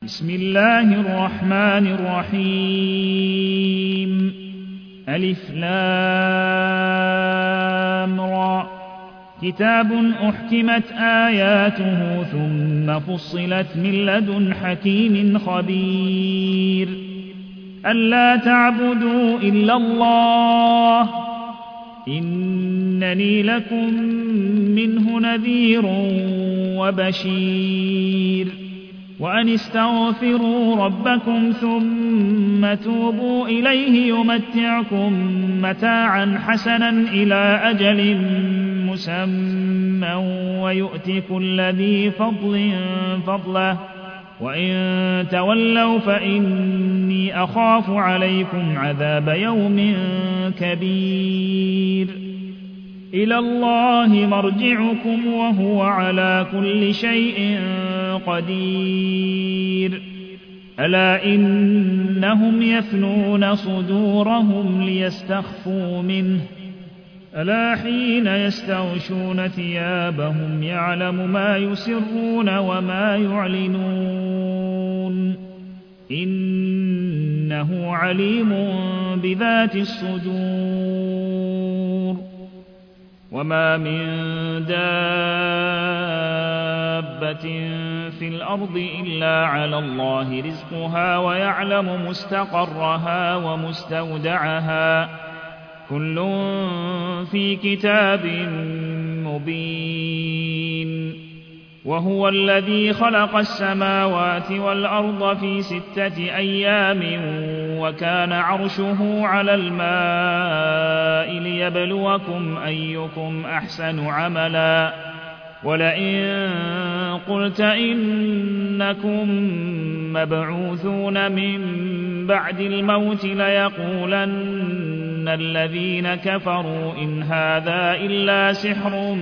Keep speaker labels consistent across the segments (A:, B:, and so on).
A: بسم الله الرحمن الرحيم ألف لام را كتاب أحكمت آياته ثم فصلت من لدن حكيم خبير ألا تعبدوا إلا الله إنني لكم منه نذير وبشير وأن استغفروا ربكم ثم توبوا إليه يمتعكم متاعا حسنا إلى أجل مسمى ويؤت كل ذي فضل فضله وإن تولوا فإني أخاف عليكم عذاب يوم كبير إلى الله مرجعكم وهو على كل شيء قدير ألا إنهم يثنون صدورهم ليستخفوا منه ألا حين يستغشون ثيابهم يعلم ما يسرون وما يعلنون إنه عليم بذات الصدور وما من دابة في الأرض إلا على الله رزقها ويعلم مستقرها ومستودعها كل في كتاب مبين وهو الذي خلق السماوات والأرض في 6 أيام وكان عرشه على الماء ليبلوكم أيكم أحسن عملا ولئن قلت إنكم مبعوثون من بعد الموت ليقولن الذين كفروا إن هذا إلا سحر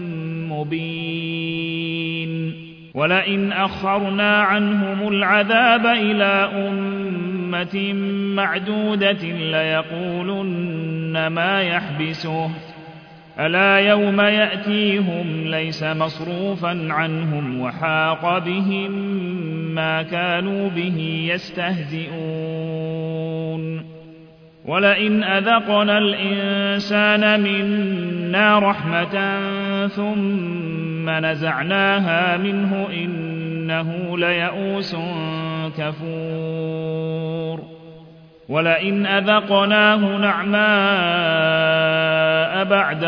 A: مبين ولئن أخرنا عنهم العذاب إلى أمة معدودة ليقولن ما يحبسه ألا يوم يأتيهم ليس مصروفا عنهم وحاق بهم ما كانوا به يستهزئون ولئن أذقنا الإنسان منا رحمة ثم نزعناها منه إنه ليئوس كفور ولئن أذقناه نعماء بعد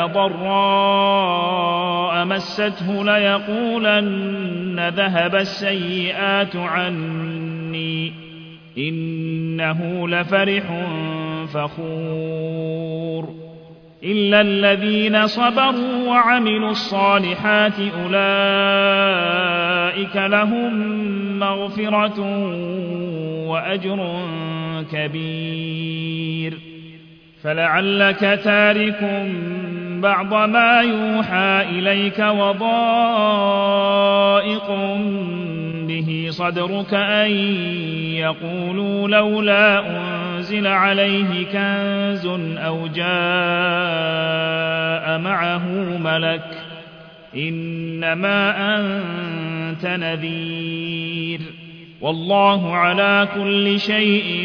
A: ضراء مسته ليقولن ذهب السيئات عني إنه لفرح فخور إلا الذين صبروا وعملوا الصالحات أولئك لهم مغفرة وأجر كبير فلعلك تارك بعض ما يوحى إليك وضائق به صدرك أن يقولوا لولا أنزل عليه كنز أو جاء معه ملك إنما أنت نذير والله على كل شيء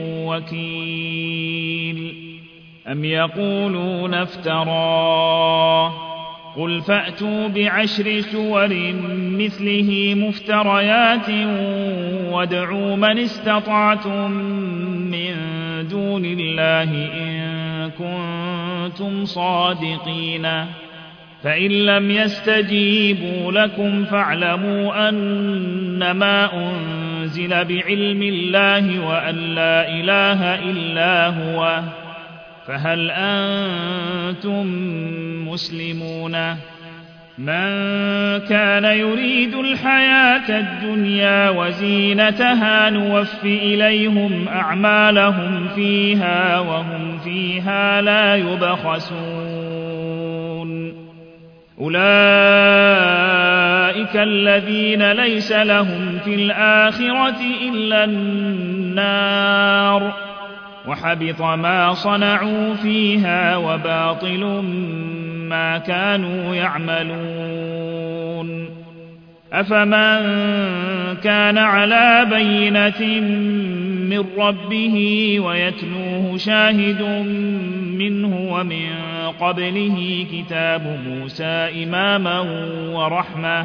A: وكيل أم يقولون افتراه قل فأتوا ب10 سور مثله مفتريات وادعوا من استطعتم من دون الله إن كنتم صادقين فإن لم يستجيبوا لكم فاعلموا أنما أنزل بعلم الله وأن لا إله إلا هو فهل أنتم مسلمون من كان يريد الحياة الدنيا وزينتها نوف إليهم أعمالهم فيها وهم فيها لا يبخسون أولئك الذين ليس لهم في الآخرة إلا النار وحبط ما صنعوا فيها وباطل ما كانوا يعملون أفمن كان على بينة من ربه ويتلوه شاهد منه ومن قبله كتاب موسى إماما ورحمة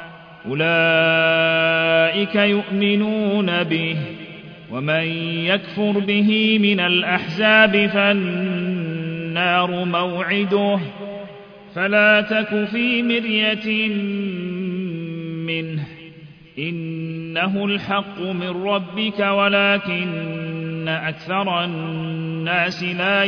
A: أولئك يؤمنون به ومن يكفر به من الأحزاب فالنار موعده فلا تك في مرية منه إنه الحق من ربك ولكن أكثر الناس لا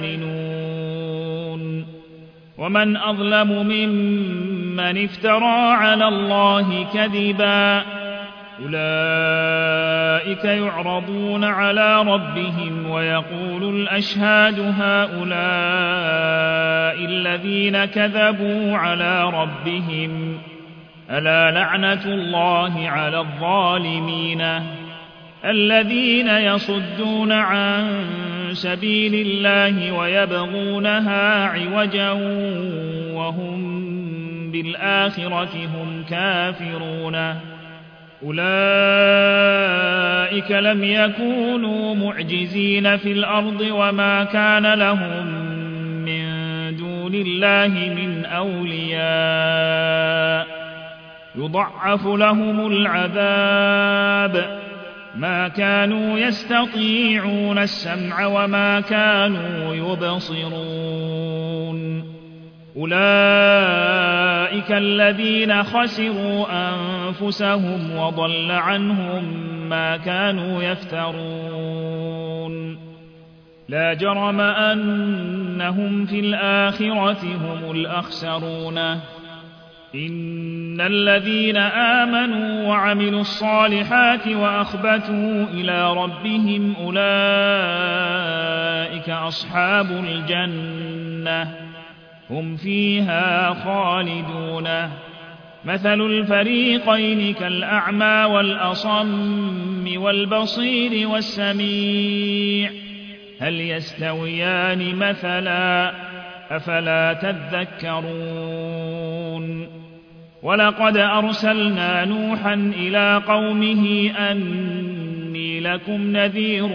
A: يؤمنون ومن أظلم ممن افترى على الله كذبا أولئك يعرضون على ربهم ويقول الأشهاد هؤلاء الذين كذبوا على ربهم ألا لعنة الله على الظالمين الذين يصدون عن سبيل الله ويبغونها عوجا وهم بالآخرة هم كافرون أولئك لم يكونوا معجزين في الأرض وما كان لهم من دون الله من أولياء يضعف لهم العذاب ما كانوا يستطيعون السمع وما كانوا يبصرون أولئك الذين خسروا أنفسهم وضل عنهم ما كانوا يفترون لا جرم أنهم في الآخرة هم الأخسرون إن الذين آمنوا وعملوا الصالحات وأخبتوا إلى ربهم أولئك أصحاب الجنة هم فيها خالدون مثل الفريقين كالأعمى والأصم والبصير والسميع هل يستويان مثلا أفلا تذكرون ولقد أرسلنا نوحا إلى قومه أني لكم نذير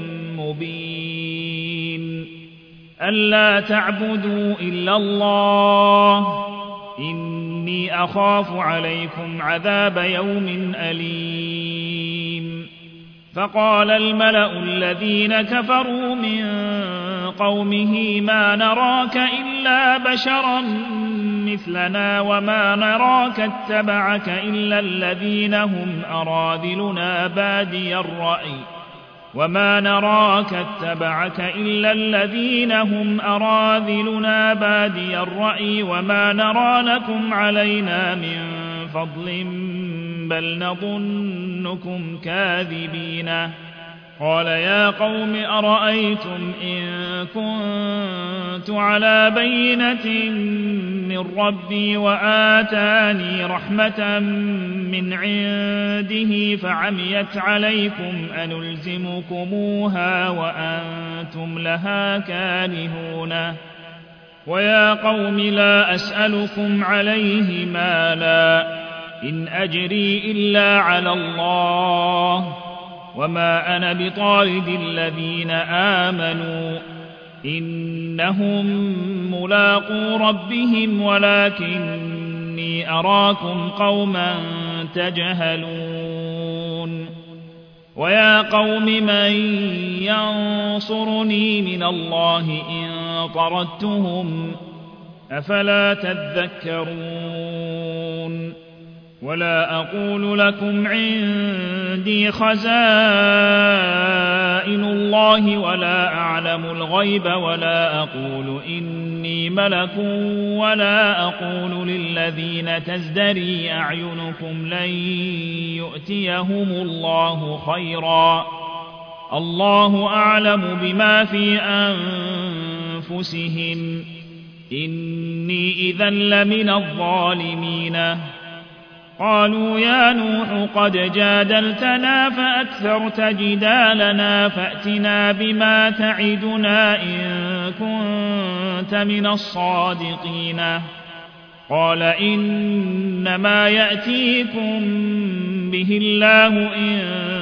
A: مبين ألا تعبدوا إلا الله إني أخاف عليكم عذاب يوم أليم فقال الملأ الذين كفروا من قومه ما نراك إلا بشرا مثلنا وما نراك اتبعك إلا الذين هم أراذلنا بادي الرأي وما نراك اتبعك إلا الذين هم أراذلنا بادي الرأي وما نرى لكم علينا من فضل بل نظنكم كاذبين قال يا قوم أرأيتم إن كنت على بينة من ربي وآتاني رحمة من عنده فعميت عليكم أنلزمكموها وأنتم لها كارهون ويا قوم لا أسألكم عليه مالا إن أجري إلا على الله وما أنا بطارد الذين آمنوا إنهم ملاقو ربهم ولكني أراكم قوما تجهلون ويا قوم من ينصرني من الله إن طردتهم أفلا تذكرون ولا أقول لكم عندي خزائن الله ولا أعلم الغيب ولا أقول إني ملك ولا أقول للذين تزدري أعينكم لن يؤتيهم الله خيرا الله أعلم بما في أنفسهم إني إذا لمن الظالمين قالوا يا نوح قد جادلتنا فأكثرت جدالنا فأتنا بما تعدنا إن كنت من الصادقين قال إنما يأتيكم به الله إن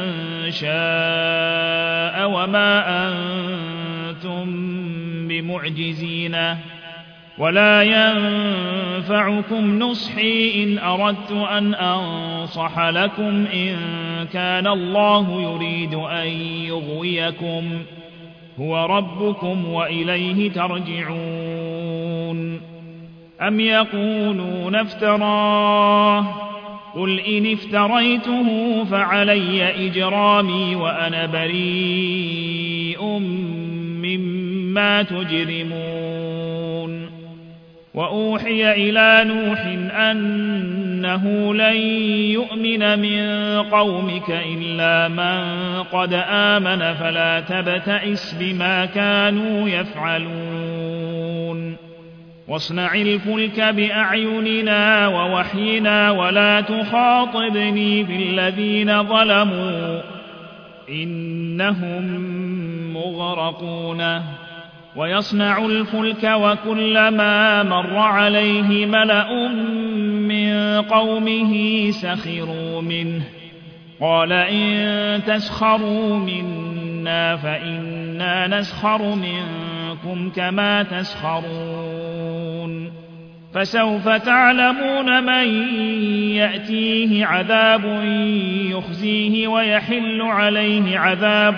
A: شاء وما أنتم بمعجزين ولا ينفعكم نصحي إن أردت أن أنصح لكم إن كان الله يريد أن يغويكم هو ربكم وإليه ترجعون أم يقولون افتراه قل إن افتريته فعلي إجرامي وأنا بريء مما تجرمون وأوحي إلى نوح أنه لن يؤمن من قومك إلا من قد آمن فلا تبتئس بما كانوا يفعلون واصنع الفلك بأعيننا ووحينا ولا تخاطبني في الذين ظلموا إنهم مغرقون ويصنع الفلك وكلما مر عليه ملأ من قومه سخروا منه قال إن تسخروا منا فإنا نسخر منكم كما تسخرون فسوف تعلمون من يأتيه عذاب يخزيه ويحل عليه عذاب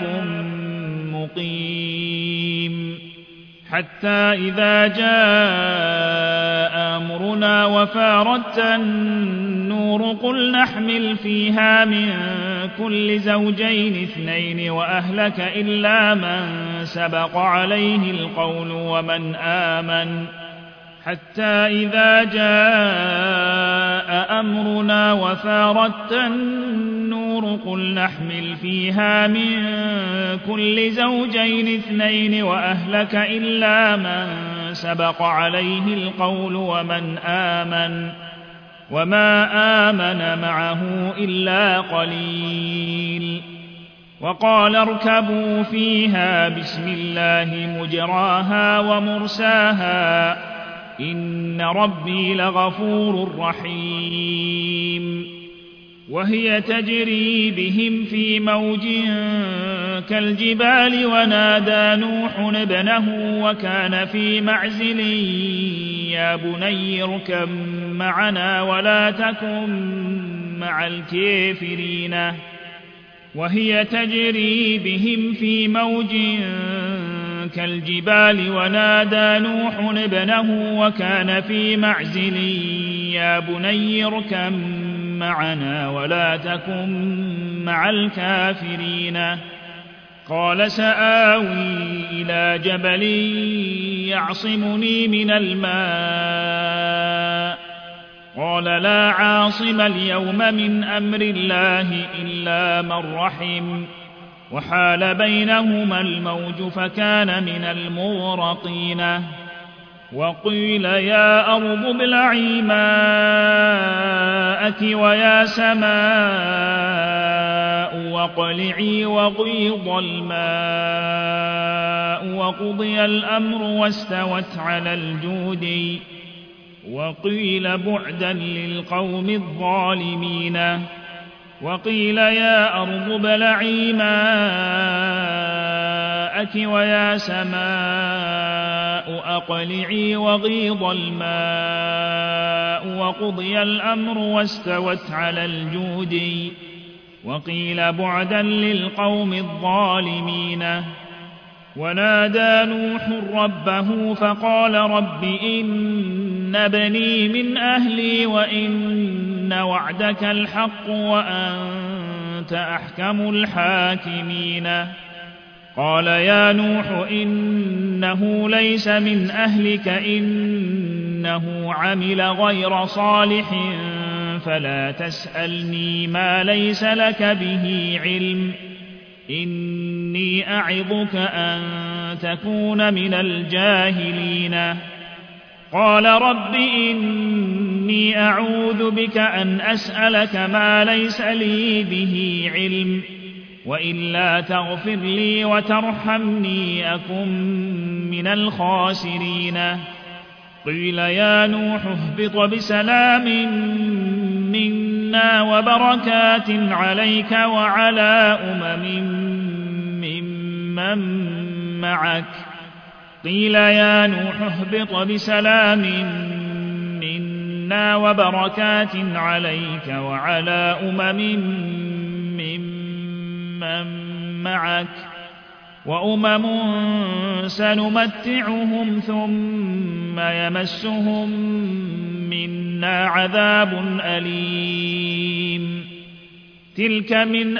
A: مقيم حتى إذا جاء أمرنا وفارت النور قل نحمل فيها من كل زوجين اثنين وأهلك إلا من سبق عليه القول ومن آمن حتى إذا جاء أمرنا وفارت النور قل نحمل فيها من كل زوجين اثنين وأهلك إلا من سبق عليه القول ومن آمن وما آمن معه إلا قليل وقال اركبوا فيها بسم الله مجراها ومرساها إن ربي لغفور رحيم وهي تجري بهم في موج كالجبال ونادى نوح ابنه وكان في معزل يا بني اركب معنا ولا تكن مع الكافرين وهي تجري بهم في موج كالجبال ونادى نوح ابنه وكان في معزل يا بني اركب معنا ولا تكن مع الكافرين قال سآوي إلى جبل يعصمني من الماء قال لا عاصم اليوم من أمر الله إلا من رحم وحال بينهما الموج فكان من المغرقين وقيل يا أرض ابلعي ماءك ويا سماء واقلعي وغيض الماء وقضي الأمر واستوت على الجود وقيل بعدا للقوم الظالمين وقيل يا أرض ابلعي ماءك ويا سماء أقلعي وغيض الماء وقضي الأمر واستوت على الجود وقيل بعدا للقوم الظالمين ونادى نوح ربه فقال رب إن ابني من أهلي وإن وعدك الحق وأنت أحكم الحاكمين قال يا نوح إنه ليس من أهلك إنه عمل غير صالح فلا تسألني ما ليس لك به علم إني أعظك أن تكون من الجاهلين قال رب إني أعوذ بك أن أسألك ما ليس لي به علم وإلا تغفر لي وترحمني أكن من الخاسرين قيل يا نوح اهبط بسلام منا وبركات عليك وعلى ممن معك قيل يا نوح اهبط بسلام منا وبركات عليك وعلى ممن معك سنمتعهم ثم يمسهم منا عذاب أليم تلك من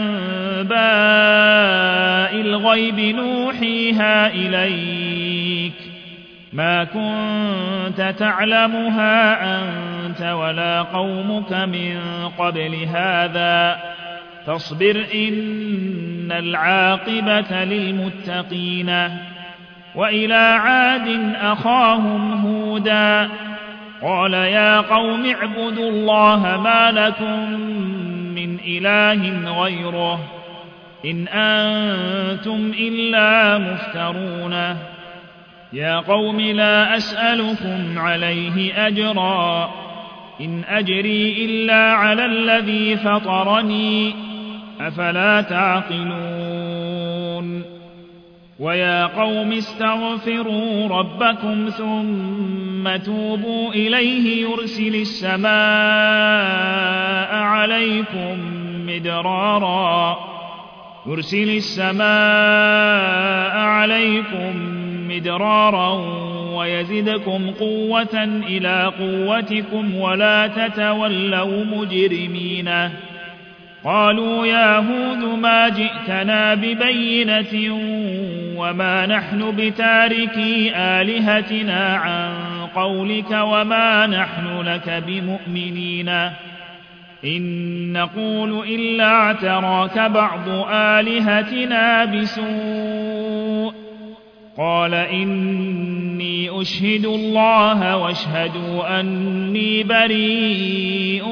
A: أنباء الغيب نوحيها إليك ما كنت تعلمها أنت ولا قومك من قبل هذا فاصبر إن العاقبة للمتقين وإلى عاد أخاهم هودا قال يا قوم اعبدوا الله ما لكم من إله غيره إن أنتم إلا مفترون يا قوم لا أسألكم عليه أجرا إن أجري إلا على الذي فطرني أفلا تعقلون ويا قوم استغفروا ربكم ثم توبوا إليه يرسل السماء عليكم مدرارا ويزدكم قوة إلى قوتكم ولا تتولوا مجرمين قالوا يا هود ما جئتنا ببينة وما نحن بتاركي آلهتنا عن قولك وما نحن لك بمؤمنين إن نقول إلا اعتراك بعض آلهتنا بسوء قال إني أشهد الله واشهدوا أني بريء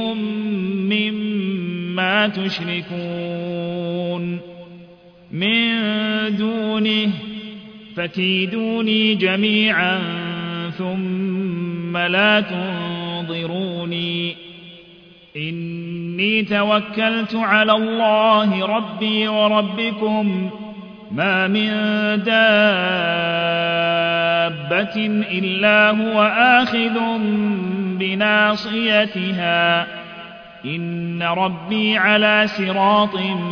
A: مما تشركون من دونه فكيدوني جميعا ثم لا تنظروني إني توكلت على الله ربي وربكم ما من دابة إلا هو آخذ بناصيتها إن ربي على صراط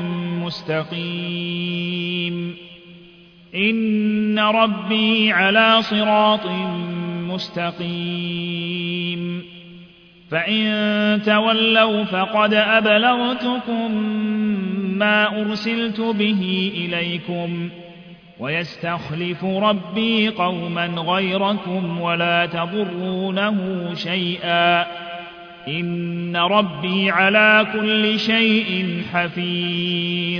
A: مستقيم فإن تولوا فقد أبلغتكم ما أرسلت به إليكم ويستخلف ربي قوما غيركم ولا تضرونه شيئا إن ربي على كل شيء حفيظ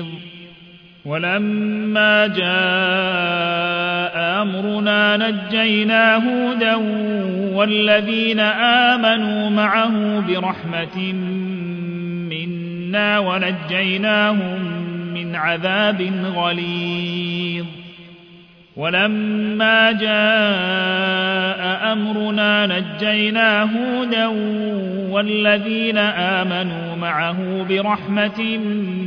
A: ولما جاء أمرنا نجينا هودا والذين آمنوا معه برحمة منا ونجيناهم من عذاب غليظ ولما جاء أمرنا نجينا هودا والذين آمنوا معه برحمة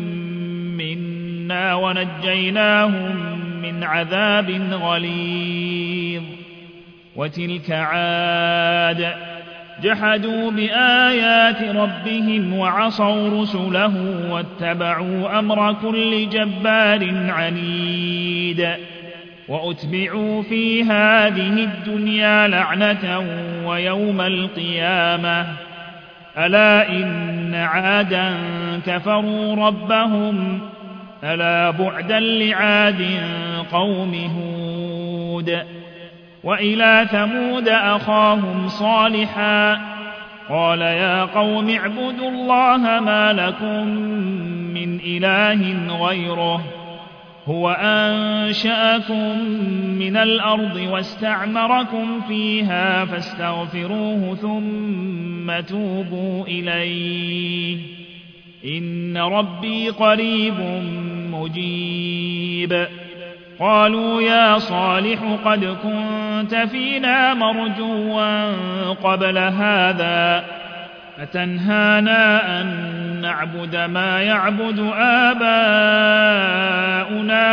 A: منا ونجيناهم من عذاب غليظ وتلك عاد جحدوا بآيات ربهم وعصوا رسله واتبعوا أمر كل جبار عنيد وأتبعوا في هذه الدنيا لعنة ويوم القيامة ألا إن عادا كفروا ربهم ألا بعدا لعاد قوم هود وإلى ثمود أخاهم صالحا قال يا قوم اعبدوا الله ما لكم من إله غيره هو أنشأكم من الأرض واستعمركم فيها فاستغفروه ثم توبوا إليه إن ربي قريب مجيب قالوا يا صالح قد كنت فينا مرجوا قبل هذا أتنهانا أن نعبد ما يعبد آباؤنا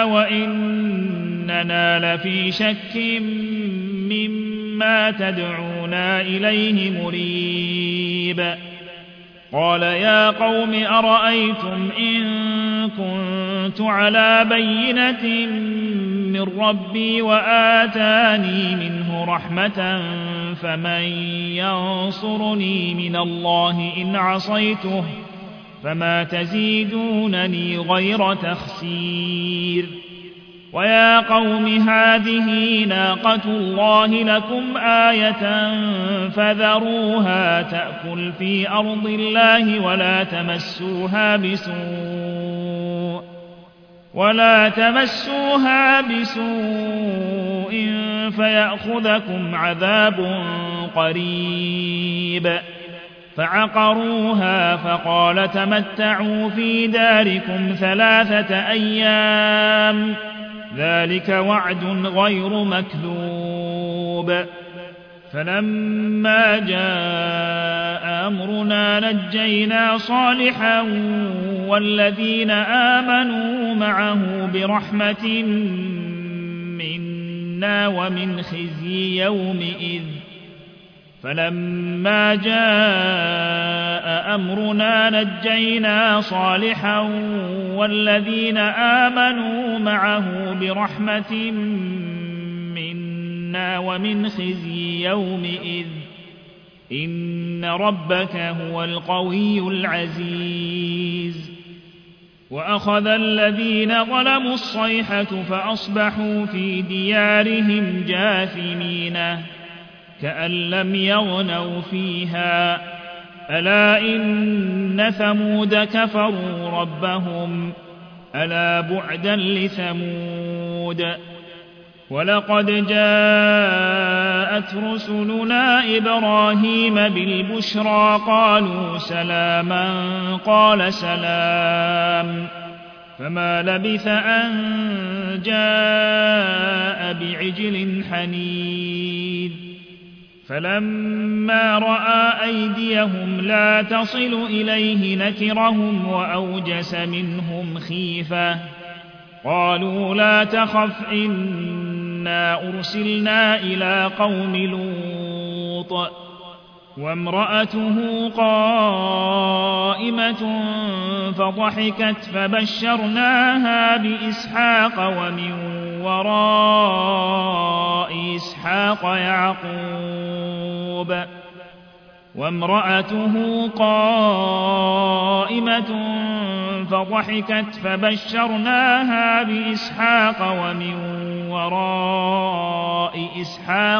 A: وإننا لفي شك مما تدعونا إليه مريب قال يا قوم أرأيتم إن كنت على بينة من ربي وآتاني منه رحمة فمن ينصرني من الله إن عصيته فما تزيدونني غير تخسير ويا قوم هذه ناقة الله لكم آية فذروها تأكل في أرض الله ولا تمسوها بسوء فيأخذكم عذاب قريب فعقروها فقال تمتعوا في داركم 3 أيام ذلك وعد غير مكذوب فلما جاء أمرنا نجينا صالحا والذين آمنوا معه برحمة منا ومن خزي يومئذ فلما جاء أمرنا نجينا صالحا والذين آمنوا معه برحمة منا ومن خزي يومئذ إن ربك هو القوي العزيز وأخذ الذين ظلموا الصيحة فأصبحوا في ديارهم جاثمين كأن لم يغنوا فيها ألا إن ثمود كفروا ربهم ألا بعدا لثمود ولقد جاءت رسلنا إبراهيم بالبشرى قالوا سلاما قال سلام فما لبث أن جاء بعجل حنيذ فلما رأى أيديهم لا تصل إليه نكرهم وأوجس منهم خيفة قالوا لا تخف إنا أرسلنا إلى قوم لوط وامرأته قائمة فضحكت فبشرناها بإسحاق ومن وراء إسحاق يعقوب وامرأته قائمة فضحكت فبشرناها بإسحاق ومن وراء إسحاق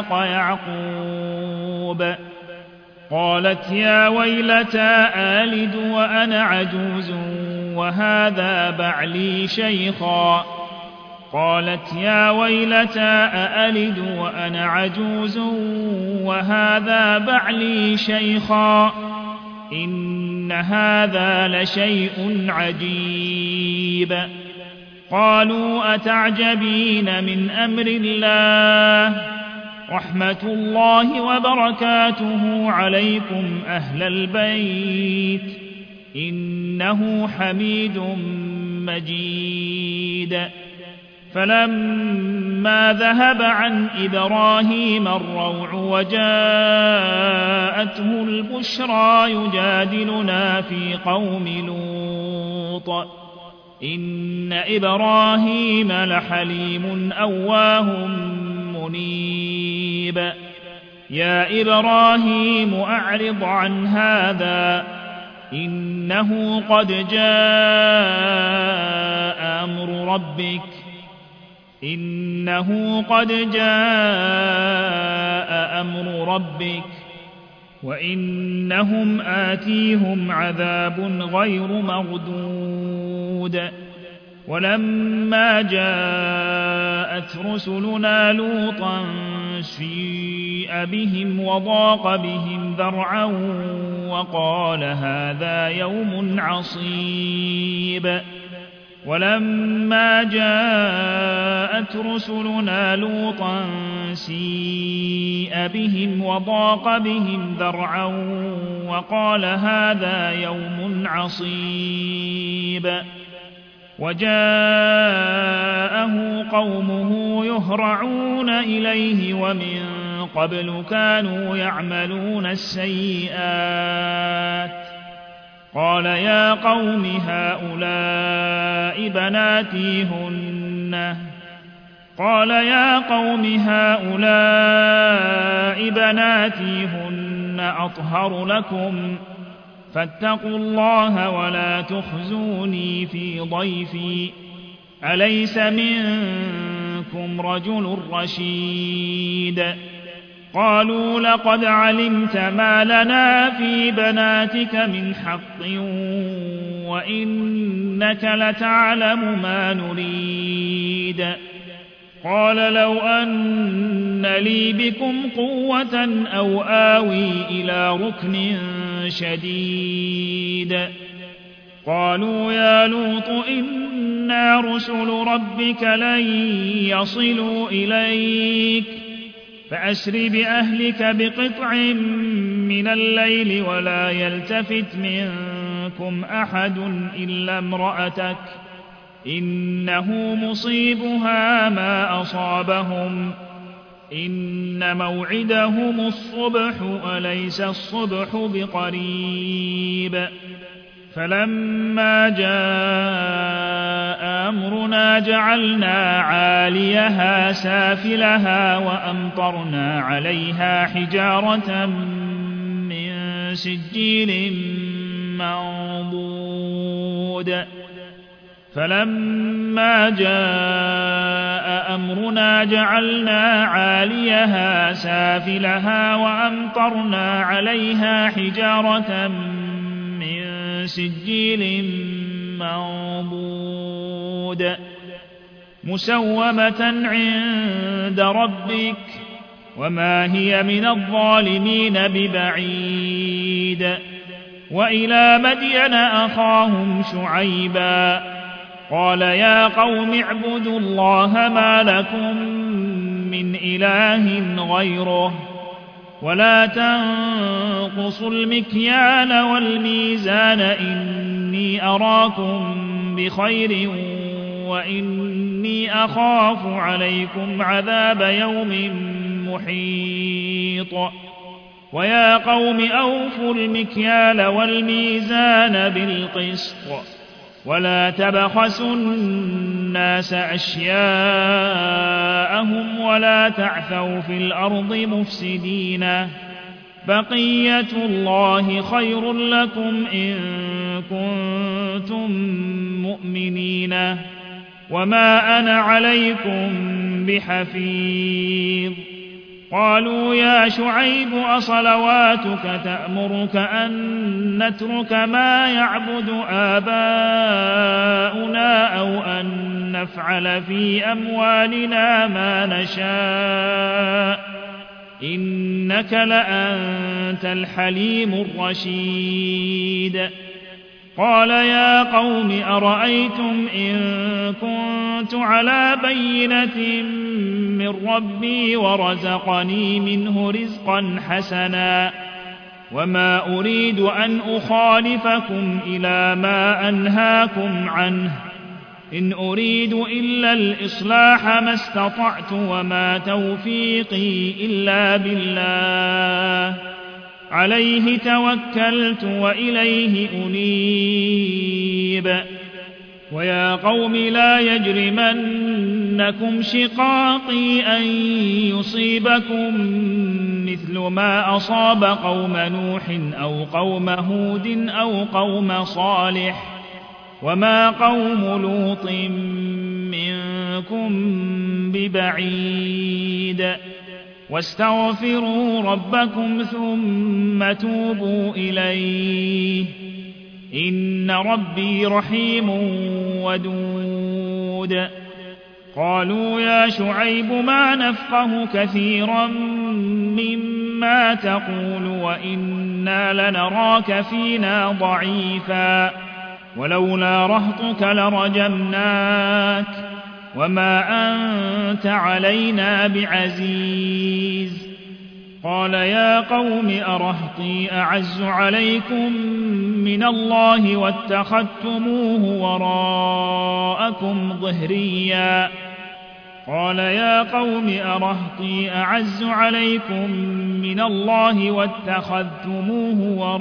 A: يعقوب قالت يا ويلتى آلد وأنا عجوز وهذا بعلي شيخا قالت يا ويلتى أألد وأنا عجوز وهذا بعلي شيخا إن هذا لشيء عجيب قالوا أتعجبين من أمر الله رحمة الله وبركاته عليكم أهل البيت إنه حميد مجيد فلما ذهب عن إبراهيم الروع وجاءته البشرى يجادلنا في قوم لوط إن إبراهيم لحليم أواه منيب يا إبراهيم أعرض عن هذا إنه قد جاء أمر ربك وإنهم آتيهم عذاب غير مردود ولما جاءت رسلنا لوطا سيء بهم وضاق بهم ذرعا وقال هذا يوم عصيب ولما جاءت رسلنا لوطا سيء بهم وضاق بهم ذرعا وقال هذا يوم عصيب وجاءه قومه يهرعون إليه ومن قبل كانوا يعملون السيئات قال يا قوم هؤلاء بناتي هن أطهر لكم فاتقوا الله ولا تخزوني في ضيفي أليس منكم رجل رشيد قالوا لقد علمت ما لنا في بناتك من حق وإنك لتعلم ما نريد قال لو أن لي بكم قوة أو آوي إلى ركن شديد قالوا يا لوط إنا رسل ربك لن يصلوا إليك فأسر بأهلك بقطع من الليل ولا يلتفت منكم أحد إلا امرأتك إنه مصيبها ما أصابهم إن موعدهم الصبح أليس الصبح بقريب فلما جاء أمرنا جعلنا عاليها سافلها وأمطرنا عليها حجارة من سجيل منضود فلما جاء أمرنا جعلنا عاليها سافلها وأمطرنا عليها حجارة من سجيل منضود مسومة عند ربك وما هي من الظالمين ببعيد وإلى مدين أخاهم شعيبا قال يا قوم اعبدوا الله ما لكم من إله غيره ولا تنقصوا المكيال والميزان إني أراكم بخير وإني أخاف عليكم عذاب يوم محيط ويا قوم أوفوا المكيال والميزان بالقسط ولا تبخسوا الناس أشياءهم ولا تعثوا في الأرض مفسدين بقية الله خير لكم إن كنتم مؤمنين وما أنا عليكم بحفيظ قالوا يا شعيب أصلواتك تأمرك أن نترك ما يعبد آباؤنا أو أن نفعل في أموالنا ما نشاء إنك لأنت الحليم الرشيد قال يا قوم أرأيتم إن كنت على بينة من ربي ورزقني منه رزقا حسنا وما أريد أن أخالفكم إلى ما أنهاكم عنه إن أريد إلا الإصلاح ما استطعت وما توفيقي إلا بالله عليه توكلت وإليه أنيب ويا قوم لا يجرمنكم شقاقي أن يصيبكم مثل ما أصاب قوم نوح أو قوم هود أو قوم صالح وما قوم لوط منكم ببعيد واستغفروا ربكم ثم توبوا إليه إن ربي رحيم ودود قالوا يا شعيب ما نفقه كثيرا مما تقول وإنا لنراك فينا ضعيفا ولولا رهطك لرجمناك وما أنت علينا بعزيز. قال يا قوم أرهطي أعز عليكم من الله واتخذتموه وراءكم ظهريا. قال يا قوم أرهطي أعز عليكم من الله واتخذتموه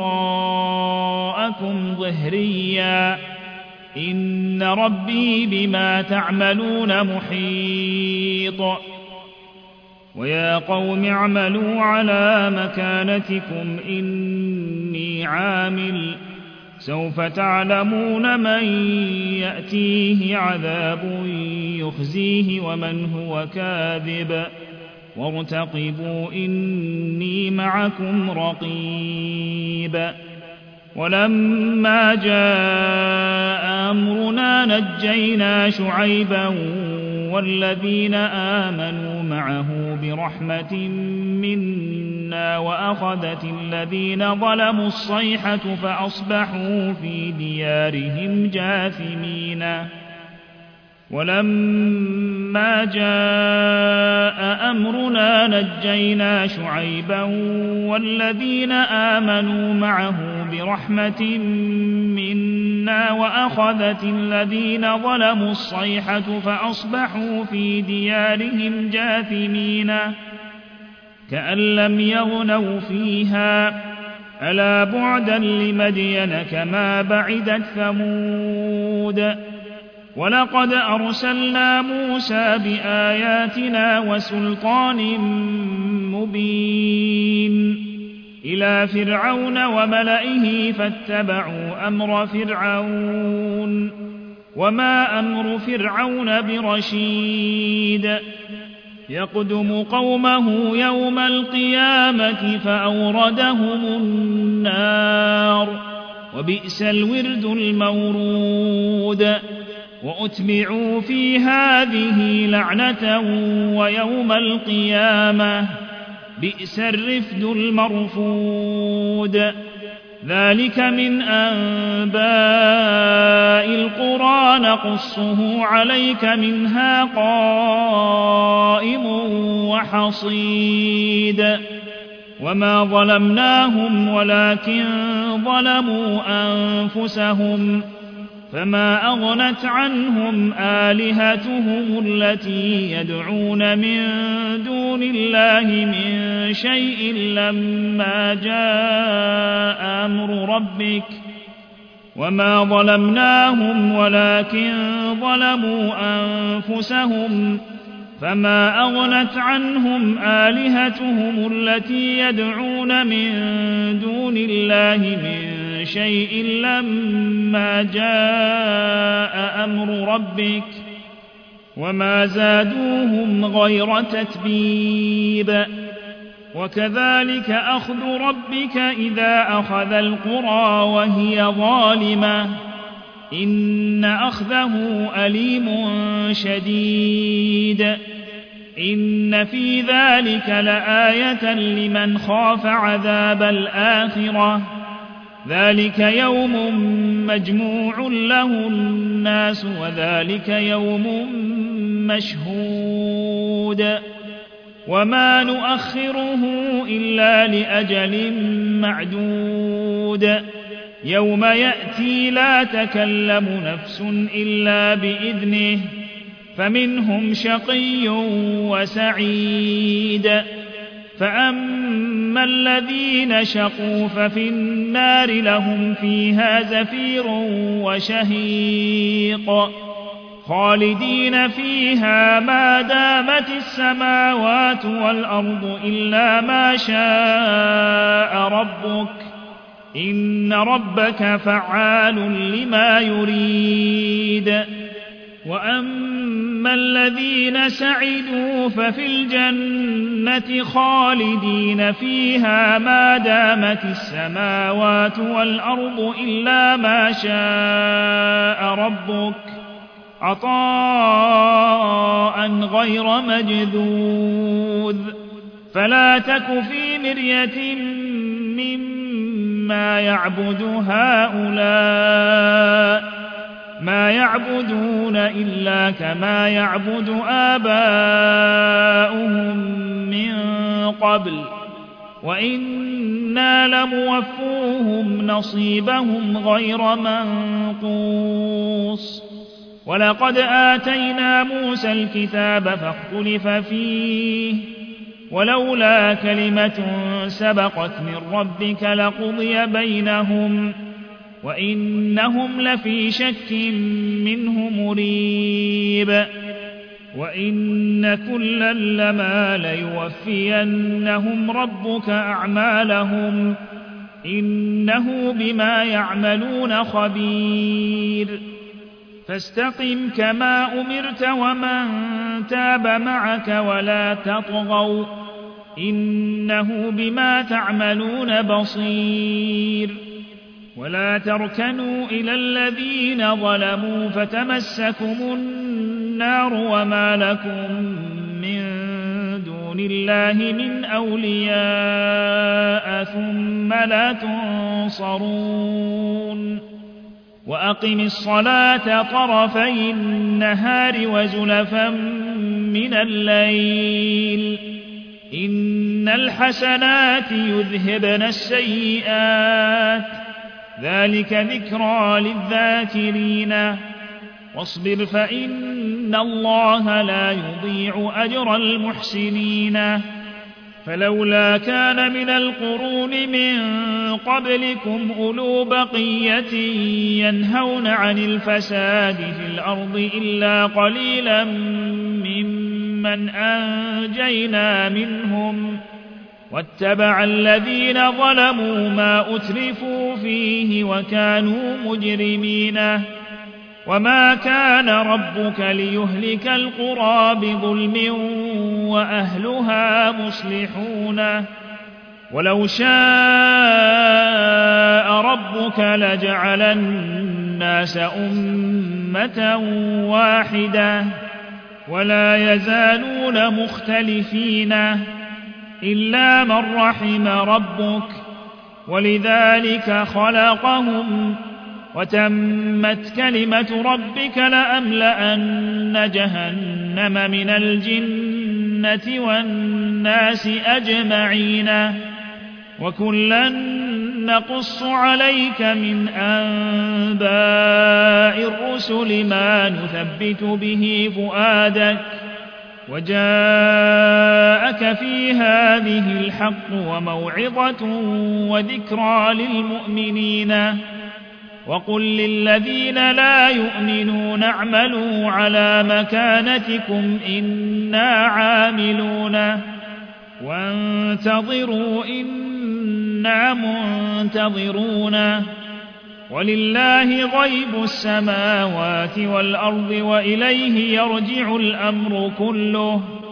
A: وراءكم ظهريا إن ربي بما تعملون محيط. ويا قوم اعملوا على مكانتكم إني عامل سوف تعلمون من يأتيه عذاب يخزيه ومن هو كاذب وارتقبوا إني معكم رقيب. ولما جاء أمرنا نجينا شعيبا والذين آمنوا معه برحمة منا وأخذت الذين ظلموا الصيحة فأصبحوا في ديارهم جاثمين. ولما جاء أمرنا نجينا شعيبا والذين آمنوا معه برحمة منا وأخذت الذين ظلموا الصيحة فأصبحوا في ديارهم جاثمين كأن لم يغنوا فيها ألا بعدا لمدين كما بعدت ثمود. ولقد أرسلنا موسى بآياتنا وسلطان مبين إلى فرعون وملئه فاتبعوا أمر فرعون وما أمر فرعون برشيد. يقدم قومه يوم القيامة فأوردهم النار وبئس الورد المورود. وأتبعوا في هذه لعنة ويوم القيامة بئس الرفد المرفود. ذلك من أنباء القرى نقصه عليك منها قائم وحصيد. وما ظلمناهم ولكن ظلموا أنفسهم فما أغنت عنهم آلهتهم التي يدعون من دون الله من شيء لما جاء أمر ربك. وما ظلمناهم ولكن ظلموا أنفسهم فما أغنت عنهم آلهتهم التي يدعون من دون الله من شيء لما جاء أمر ربك وما زادوهم غير تتبيب. وكذلك أخذ ربك إذا أخذ القرى وهي ظالمة إن أخذه أليم شديد. إن في ذلك لآية لمن خاف عذاب الآخرة ذلك يوم مجموع له الناس وذلك يوم مشهود. وما نؤخره إلا لأجل معدود. يوم يأتي لا تكلم نفس إلا بإذنه فمنهم شقي وسعيد. فأما الذين شقوا ففي النار لهم فيها زفير وشهيق خالدين فيها ما دامت السماوات والأرض إلا ما شاء ربك إن ربك فعال لما يريد. وأما الذين سعدوا ففي الجنة خالدين فيها ما دامت السماوات والأرض إلا ما شاء ربك عطاء غير مجذوذ. فلا تك في مرية مما يعبد هؤلاء ما يعبدون إلا كما يعبد آباؤهم من قبل وإنا لموفوهم نصيبهم غير منقوص ولقد آتينا موسى الكتاب فاختلف فيه ولولا كلمة سبقت من ربك لقضي بينهم وإنهم لفي شك منه مريب وإن كلا لما ليوفينهم ربك أعمالهم إنه بما يعملون خبير فاستقم كما أمرت ومن تاب معك ولا تطغوا إنه بما تعملون بصير ولا تركنوا إلى الذين ظلموا فتمسكم النار وما لكم من دون الله من أولياء ثم لا تنصرون وأقم الصلاة طرفي النهار وزلفا من الليل إن الحسنات يذهبن السيئات ذلك ذكرى للذاكرين واصبر فإن الله لا يضيع أجر المحسنين فلولا كان من القرون من قبلكم أولو بقية ينهون عن الفساد في الأرض إلا قليلا ممن أنجينا منهم واتبع الذين ظلموا ما أترفوا فيه وكانوا مجرمين وما كان ربك ليهلك القرى بظلم وأهلها مصلحون ولو شاء ربك لجعل الناس أمة واحدة ولا يزالون مختلفين إلا من رحم ربك ولذلك خلقهم وتمت كلمة ربك لأملأن جهنم من الجنة والناس أجمعين وكلا نقص عليك من أنباء الرسل ما نثبت به فؤادك وجاءك في هذه الحق وموعظة وذكرى للمؤمنين وقل للذين لا يؤمنون اعملوا على مكانتكم إنا عاملون وانتظروا إنا منتظرون ولله غيب السماوات والأرض وإليه يرجع الأمر كله